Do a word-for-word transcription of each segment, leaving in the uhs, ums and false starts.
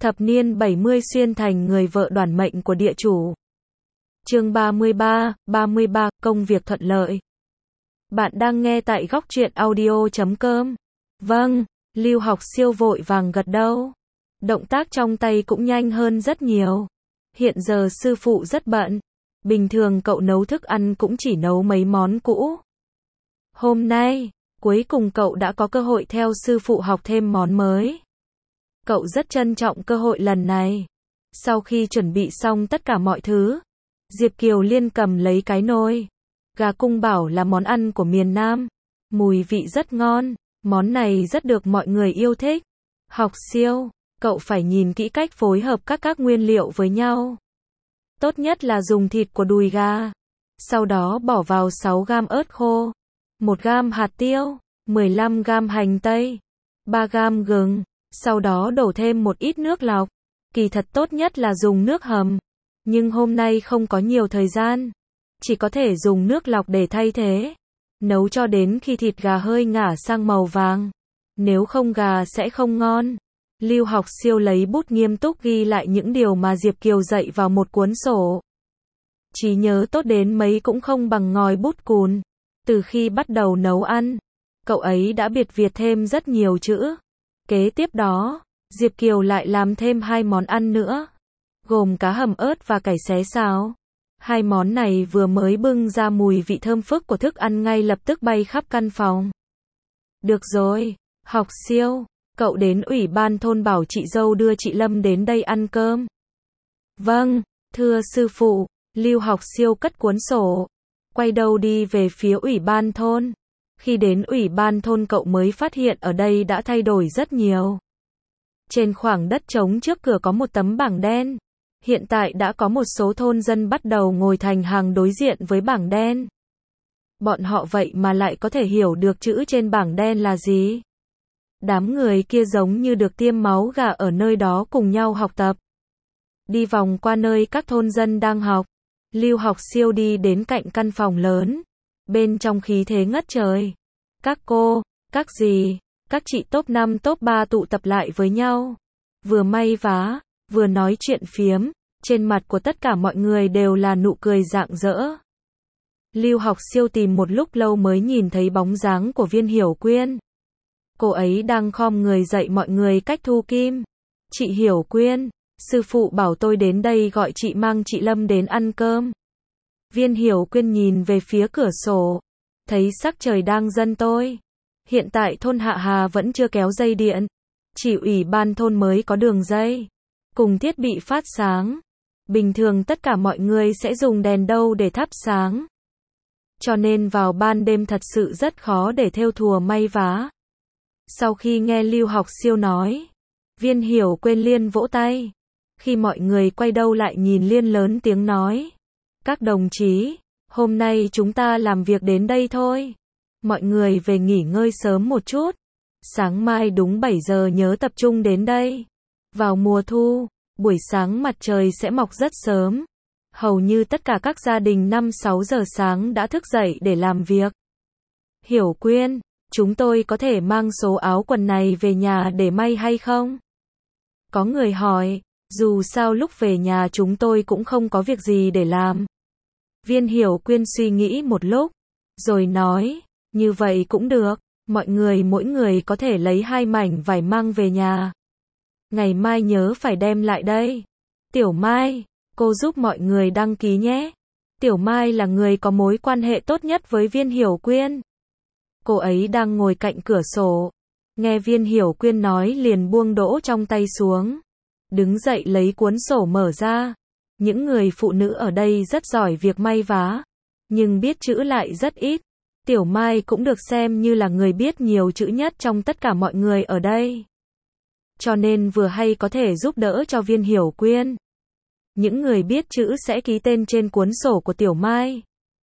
Thập niên bảy mươi xuyên thành người vợ đoản mệnh của địa chủ. Chương ba mươi ba, ba mươi ba, công việc thuận lợi. Bạn đang nghe tại góc truyện audio chấm com. Vâng, Lưu Học Siêu vội vàng gật đầu. Động tác trong tay cũng nhanh hơn rất nhiều. Hiện giờ sư phụ rất bận. Bình thường cậu nấu thức ăn cũng chỉ nấu mấy món cũ. Hôm nay, cuối cùng cậu đã có cơ hội theo sư phụ học thêm món mới. Cậu rất trân trọng cơ hội lần này. Sau khi chuẩn bị xong tất cả mọi thứ, Diệp Kiều Liên cầm lấy cái nồi. Gà cung bảo là món ăn của miền Nam. Mùi vị rất ngon, món này rất được mọi người yêu thích. Học Siêu, cậu phải nhìn kỹ cách phối hợp các các nguyên liệu với nhau. Tốt nhất là dùng thịt của đùi gà. Sau đó bỏ vào sáu gam ớt khô, một gam hạt tiêu, mười lăm gam hành tây, ba gam gừng. Sau đó đổ thêm một ít nước lọc. Kỳ thật tốt nhất là dùng nước hầm. Nhưng hôm nay không có nhiều thời gian. Chỉ có thể dùng nước lọc để thay thế. Nấu cho đến khi thịt gà hơi ngả sang màu vàng. Nếu không gà sẽ không ngon. Lưu Học Siêu lấy bút nghiêm túc ghi lại những điều mà Diệp Kiều dạy vào một cuốn sổ. Trí nhớ tốt đến mấy cũng không bằng ngòi bút cùn. Từ khi bắt đầu nấu ăn, cậu ấy đã biệt việt thêm rất nhiều chữ. Kế tiếp đó, Diệp Kiều lại làm thêm hai món ăn nữa, gồm cá hầm ớt và cải xé xào. Hai món này vừa mới bưng ra mùi vị thơm phức của thức ăn ngay lập tức bay khắp căn phòng. Được rồi, Học Siêu, cậu đến ủy ban thôn bảo chị dâu đưa chị Lâm đến đây ăn cơm. Vâng, thưa sư phụ. Lưu Học Siêu cất cuốn sổ, quay đầu đi về phía ủy ban thôn. Khi đến ủy ban thôn cậu mới phát hiện ở đây đã thay đổi rất nhiều. Trên khoảng đất trống trước cửa có một tấm bảng đen. Hiện tại đã có một số thôn dân bắt đầu ngồi thành hàng đối diện với bảng đen. Bọn họ vậy mà lại có thể hiểu được chữ trên bảng đen là gì. Đám người kia giống như được tiêm máu gà ở nơi đó cùng nhau học tập. Đi vòng qua nơi các thôn dân đang học, Lưu Học Siêu đi đến cạnh căn phòng lớn. Bên trong khí thế ngất trời. Các cô, các dì, các chị top năm top ba tụ tập lại với nhau. Vừa may vá, vừa nói chuyện phiếm. Trên mặt của tất cả mọi người đều là nụ cười rạng rỡ. Lưu Học Siêu tìm một lúc lâu mới nhìn thấy bóng dáng của Viên Hiểu Quyên. Cô ấy đang khom người dạy mọi người cách thu kim. Chị Hiểu Quyên, sư phụ bảo tôi đến đây gọi chị mang chị Lâm đến ăn cơm. Viên Hiểu Quyên nhìn về phía cửa sổ, thấy sắc trời đang dần tối. Hiện tại thôn Hạ Hà vẫn chưa kéo dây điện, chỉ ủy ban thôn mới có đường dây, cùng thiết bị phát sáng. Bình thường tất cả mọi người sẽ dùng đèn đâu để thắp sáng. Cho nên vào ban đêm thật sự rất khó để thêu thùa may vá. Sau khi nghe Lưu Học Siêu nói, Viên Hiểu Quyên liên vỗ tay. Khi mọi người quay đầu lại nhìn liên lớn tiếng nói. Các đồng chí, hôm nay chúng ta làm việc đến đây thôi. Mọi người về nghỉ ngơi sớm một chút. Sáng mai đúng bảy giờ nhớ tập trung đến đây. Vào mùa thu, buổi sáng mặt trời sẽ mọc rất sớm. Hầu như tất cả các gia đình năm sáu giờ sáng đã thức dậy để làm việc. Hiểu Quyên, chúng tôi có thể mang số áo quần này về nhà để may hay không? Có người hỏi, dù sao lúc về nhà chúng tôi cũng không có việc gì để làm. Viên Hiểu Quyên suy nghĩ một lúc, rồi nói, như vậy cũng được, mọi người mỗi người có thể lấy hai mảnh vải mang về nhà. Ngày mai nhớ phải đem lại đây. Tiểu Mai, cô giúp mọi người đăng ký nhé. Tiểu Mai là người có mối quan hệ tốt nhất với Viên Hiểu Quyên. Cô ấy đang ngồi cạnh cửa sổ. Nghe Viên Hiểu Quyên nói liền buông đỗ trong tay xuống. Đứng dậy lấy cuốn sổ mở ra. Những người phụ nữ ở đây rất giỏi việc may vá, nhưng biết chữ lại rất ít. Tiểu Mai cũng được xem như là người biết nhiều chữ nhất trong tất cả mọi người ở đây. Cho nên vừa hay có thể giúp đỡ cho Viên Hiểu Quyên. Những người biết chữ sẽ ký tên trên cuốn sổ của Tiểu Mai.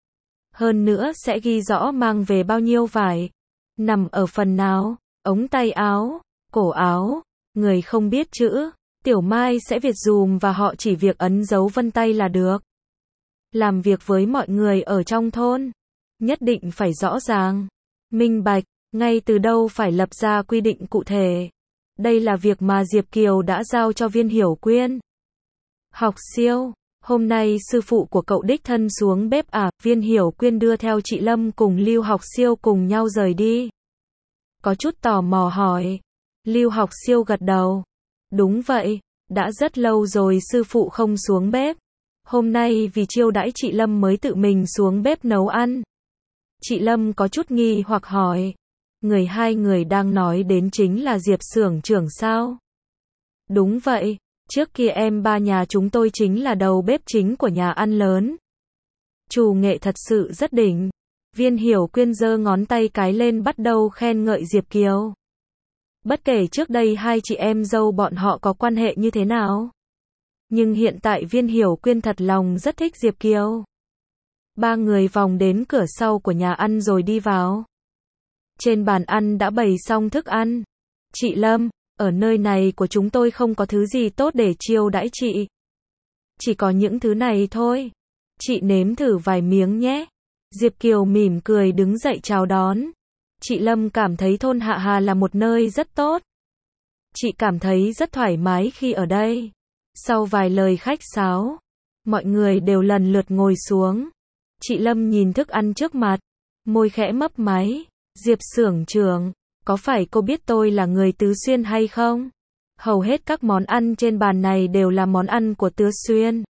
Hơn nữa sẽ ghi rõ mang về bao nhiêu vải, nằm ở phần nào, ống tay áo, cổ áo. Người không biết chữ, Tiểu Mai sẽ viết dùm và họ chỉ việc ấn dấu vân tay là được. Làm việc với mọi người ở trong thôn, nhất định phải rõ ràng, minh bạch, ngay từ đâu phải lập ra quy định cụ thể. Đây là việc mà Diệp Kiều đã giao cho Viên Hiểu Quyên. Học siêu, hôm nay sư phụ của cậu đích thân xuống bếp à? Viên Hiểu Quyên đưa theo chị Lâm cùng Lưu Học Siêu cùng nhau rời đi. Có chút tò mò hỏi. Lưu Học Siêu gật đầu. Đúng vậy, đã rất lâu rồi sư phụ không xuống bếp. Hôm nay vì chiêu đãi chị Lâm mới tự mình xuống bếp nấu ăn. Chị Lâm có chút nghi hoặc hỏi. Người hai người đang nói đến chính là Diệp xưởng trưởng sao? Đúng vậy, trước kia em ba nhà chúng tôi chính là đầu bếp chính của nhà ăn lớn. Chủ nghệ thật sự rất đỉnh. Viên Hiểu Quyên giơ ngón tay cái lên bắt đầu khen ngợi Diệp Kiều. Bất kể trước đây hai chị em dâu bọn họ có quan hệ như thế nào. Nhưng hiện tại Viên Hiểu Quyên thật lòng rất thích Diệp Kiều. Ba người vòng đến cửa sau của nhà ăn rồi đi vào. Trên bàn ăn đã bày xong thức ăn. Chị Lâm, ở nơi này của chúng tôi không có thứ gì tốt để chiêu đãi chị. Chỉ có những thứ này thôi. Chị nếm thử vài miếng nhé. Diệp Kiều mỉm cười đứng dậy chào đón. Chị Lâm cảm thấy thôn Hạ Hà là một nơi rất tốt. Chị cảm thấy rất thoải mái khi ở đây. Sau vài lời khách sáo, mọi người đều lần lượt ngồi xuống. Chị Lâm nhìn thức ăn trước mặt, môi khẽ mấp máy. Diệp xưởng trưởng, có phải cô biết tôi là người Tứ Xuyên hay không? Hầu hết các món ăn trên bàn này đều là món ăn của Tứ Xuyên.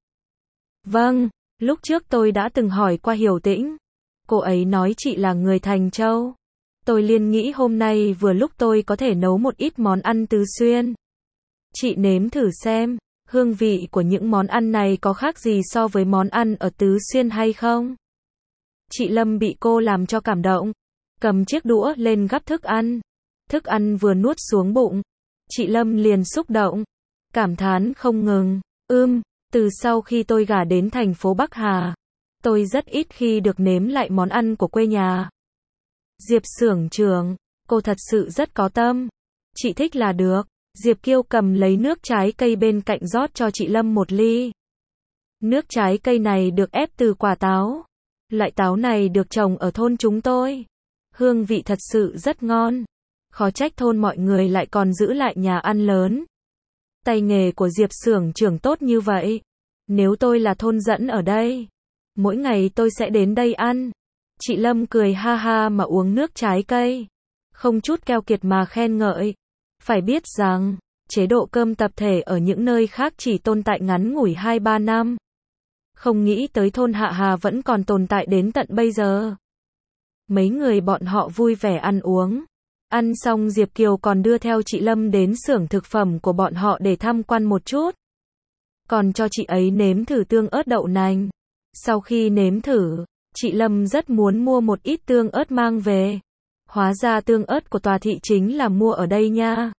Vâng, lúc trước tôi đã từng hỏi qua Hiểu Tĩnh. Cô ấy nói chị là người Thành Châu. Tôi liền nghĩ hôm nay vừa lúc tôi có thể nấu một ít món ăn Tứ Xuyên. Chị nếm thử xem, hương vị của những món ăn này có khác gì so với món ăn ở Tứ Xuyên hay không? Chị Lâm bị cô làm cho cảm động. Cầm chiếc đũa lên gắp thức ăn. Thức ăn vừa nuốt xuống bụng. Chị Lâm liền xúc động. Cảm thán không ngừng. Ưm, từ sau khi tôi gả đến thành phố Bắc Hà, tôi rất ít khi được nếm lại món ăn của quê nhà. Diệp xưởng trưởng, cô thật sự rất có tâm. Chị thích là được. Diệp Kiêu cầm lấy nước trái cây bên cạnh rót cho chị Lâm một ly. Nước trái cây này được ép từ quả táo. Loại táo này được trồng ở thôn chúng tôi. Hương vị thật sự rất ngon. Khó trách thôn mọi người lại còn giữ lại nhà ăn lớn. Tay nghề của Diệp xưởng trưởng tốt như vậy. Nếu tôi là thôn dẫn ở đây, mỗi ngày tôi sẽ đến đây ăn. Chị Lâm cười ha ha mà uống nước trái cây. Không chút keo kiệt mà khen ngợi. Phải biết rằng, chế độ cơm tập thể ở những nơi khác chỉ tồn tại ngắn ngủi hai ba năm. Không nghĩ tới thôn Hạ Hà vẫn còn tồn tại đến tận bây giờ. Mấy người bọn họ vui vẻ ăn uống. Ăn xong Diệp Kiều còn đưa theo chị Lâm đến xưởng thực phẩm của bọn họ để tham quan một chút. Còn cho chị ấy nếm thử tương ớt đậu nành. Sau khi nếm thử, chị Lâm rất muốn mua một ít tương ớt mang về. Hóa ra tương ớt của tòa thị chính là mua ở đây nha.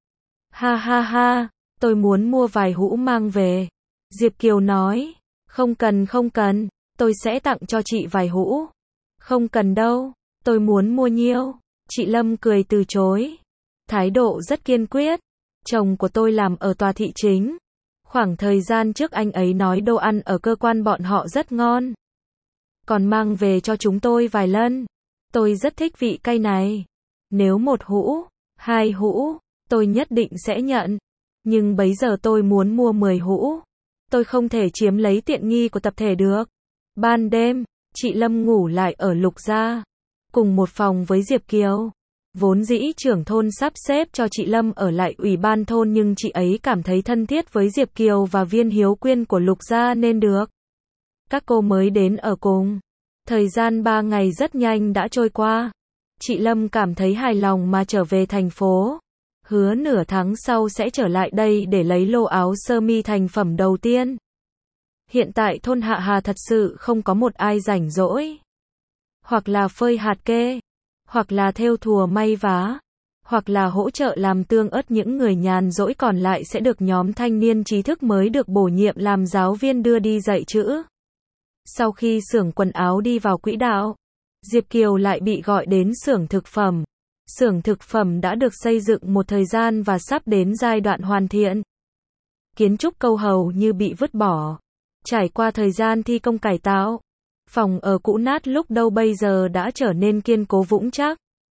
Ha ha ha, tôi muốn mua vài hũ mang về. Diệp Kiều nói, không cần không cần, tôi sẽ tặng cho chị vài hũ. Không cần đâu, tôi muốn mua nhiều. Chị Lâm cười từ chối. Thái độ rất kiên quyết. Chồng của tôi làm ở tòa thị chính. Khoảng thời gian trước anh ấy nói đồ ăn ở cơ quan bọn họ rất ngon. Còn mang về cho chúng tôi vài lần. Tôi rất thích vị cay này. Nếu một hũ, hai hũ, tôi nhất định sẽ nhận. Nhưng bấy giờ tôi muốn mua mười hũ. Tôi không thể chiếm lấy tiện nghi của tập thể được. Ban đêm, chị Lâm ngủ lại ở Lục Gia. Cùng một phòng với Diệp Kiều. Vốn dĩ trưởng thôn sắp xếp cho chị Lâm ở lại ủy ban thôn nhưng chị ấy cảm thấy thân thiết với Diệp Kiều và Viên Hiếu Quyên của Lục Gia nên được. Các cô mới đến ở cùng. Thời gian ba ngày rất nhanh đã trôi qua. Chị Lâm cảm thấy hài lòng mà trở về thành phố. Hứa nửa tháng sau sẽ trở lại đây để lấy lô áo sơ mi thành phẩm đầu tiên. Hiện tại thôn Hạ Hà thật sự không có một ai rảnh rỗi. Hoặc là phơi hạt kê, hoặc là thêu thùa may vá, hoặc là hỗ trợ làm tương ớt. Những người nhàn rỗi còn lại sẽ được nhóm thanh niên trí thức mới được bổ nhiệm làm giáo viên đưa đi dạy chữ. Sau khi xưởng quần áo đi vào quỹ đạo, Diệp Kiều lại bị gọi đến xưởng thực phẩm. Xưởng thực phẩm đã được xây dựng một thời gian và sắp đến giai đoạn hoàn thiện. Kiến trúc câu hầu như bị vứt bỏ. Trải qua thời gian thi công cải tạo, phòng ở cũ nát lúc đâu bây giờ đã trở nên kiên cố vững chắc.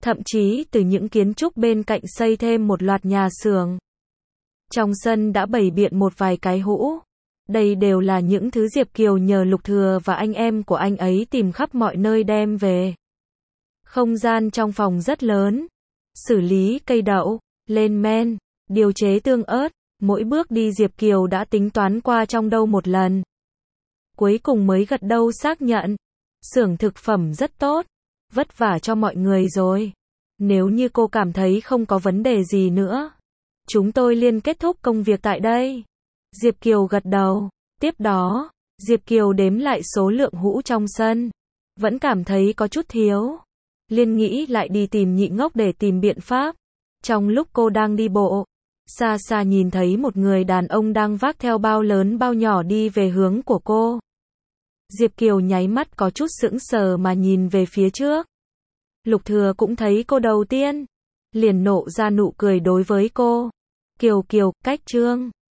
Thậm chí từ những kiến trúc bên cạnh xây thêm một loạt nhà xưởng. Trong sân đã bày biện một vài cái hũ. Đây đều là những thứ Diệp Kiều nhờ Lục Thừa và anh em của anh ấy tìm khắp mọi nơi đem về. Không gian trong phòng rất lớn. Xử lý cây đậu, lên men, điều chế tương ớt, mỗi bước đi Diệp Kiều đã tính toán qua trong đầu một lần. Cuối cùng mới gật đầu xác nhận. Xưởng thực phẩm rất tốt. Vất vả cho mọi người rồi. Nếu như cô cảm thấy không có vấn đề gì nữa, chúng tôi liền kết thúc công việc tại đây. Diệp Kiều gật đầu. Tiếp đó, Diệp Kiều đếm lại số lượng hũ trong sân. Vẫn cảm thấy có chút thiếu. Liên nghĩ lại đi tìm Nhị Ngốc để tìm biện pháp. Trong lúc cô đang đi bộ, xa xa nhìn thấy một người đàn ông đang vác theo bao lớn bao nhỏ đi về hướng của cô. Diệp Kiều nháy mắt có chút sững sờ mà nhìn về phía trước. Lục Thừa cũng thấy cô đầu tiên, liền nộ ra nụ cười đối với cô. Kiều Kiều, cách Trương.